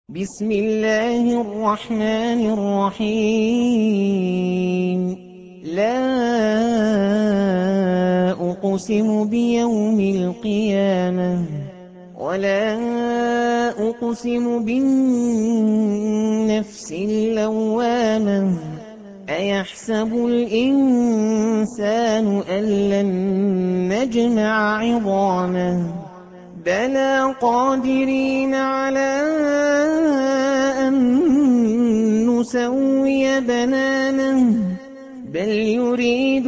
بسم الله الرحمن الرحيم. لا أقسم بيوم القيامة ولا أقسم بالنفس اللوامة. أيحسب الإنسان أن لن نجمع عظامه بلى قادرين على أن نسوي بنانه بل يريد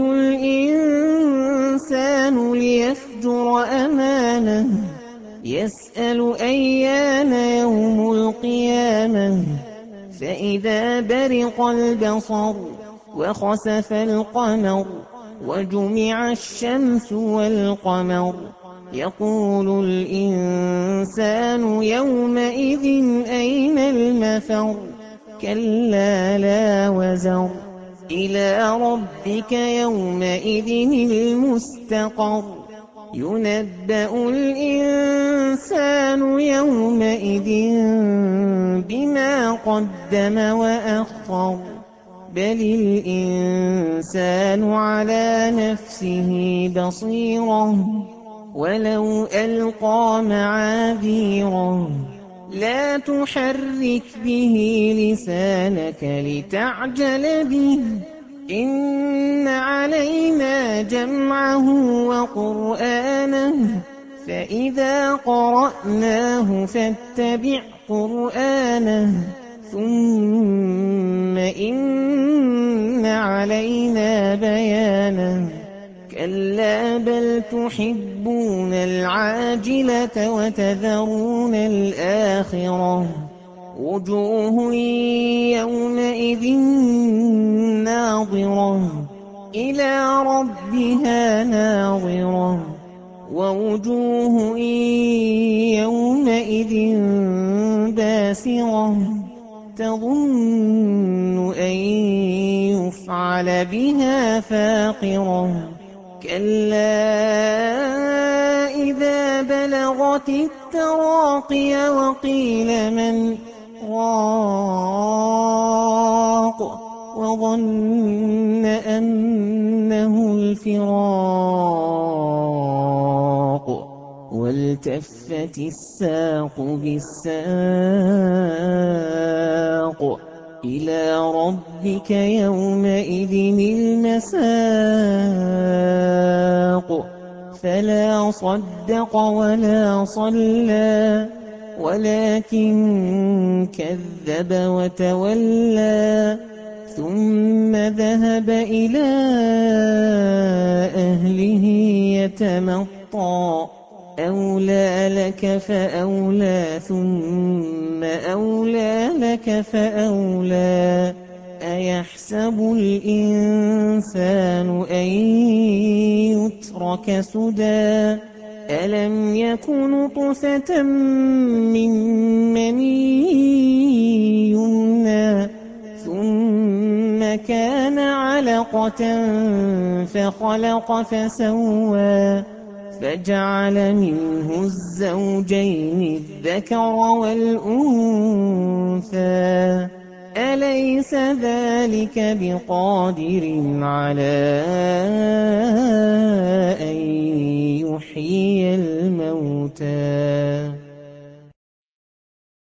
الإنسان ليفجر أمانه يسأل أيان يوم القيامة فإذا برق البصر وخسف القمر وجمع الشمس والقمر يقول الإنسان يومئذ أين المفر كلا لا وزر إلى ربك يومئذ المستقر ينبأ الإنسان يومئذ بما قدم وأخر بل الإنسان على نفسه بصيرة ولو ألقى معاذيره لا تحرك به لسانك لتعجل به إن علينا جمعه وقرآنه فإذا قرأناه فاتبع قرآنه ثم إن علينا بيانه كلا بل تحبون العاجلة وتذرون الآخرة وجوه يومئذ ناظرة إلى ربها ناظرة ووجوه يومئذ باسرة تظن أن يفعل بها فاقرة كلا إذا بلغت التراقي وقيل من راق وظن أنه الفراق والتفت الساق بالساق إلى ربك يومئذ المساق فلا صدق ولا صلى ولكن كذب وتولى ثم ذهب إلى أهله يتمطى أولى لك فأولى ثم أولى لك فأولى أيحسب الإنسان أن يترك سدى ألم يكن نطفة من مني يمنى ثم كان علقة فخلق فسوى فجعل منه الزوجين الذكر والأنثى أليس ذلك بقادر على أن يحيي الموتى